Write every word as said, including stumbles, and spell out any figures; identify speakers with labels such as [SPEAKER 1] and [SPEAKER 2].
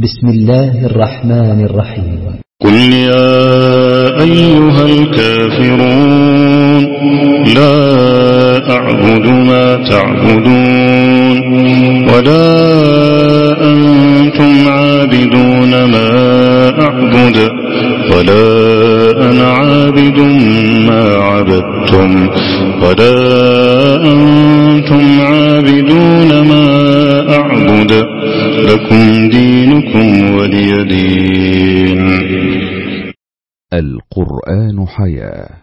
[SPEAKER 1] بسم الله الرحمن الرحيم.
[SPEAKER 2] قل يا أيها الكافرون لا أعبد ما تعبدون ولا أنتم عابدون ما أعبد ولا أنا عابد ما عبدتم ولا أنتم عابدون ما أعبد لكم دينكم ولي دين.
[SPEAKER 3] القرآن حياة.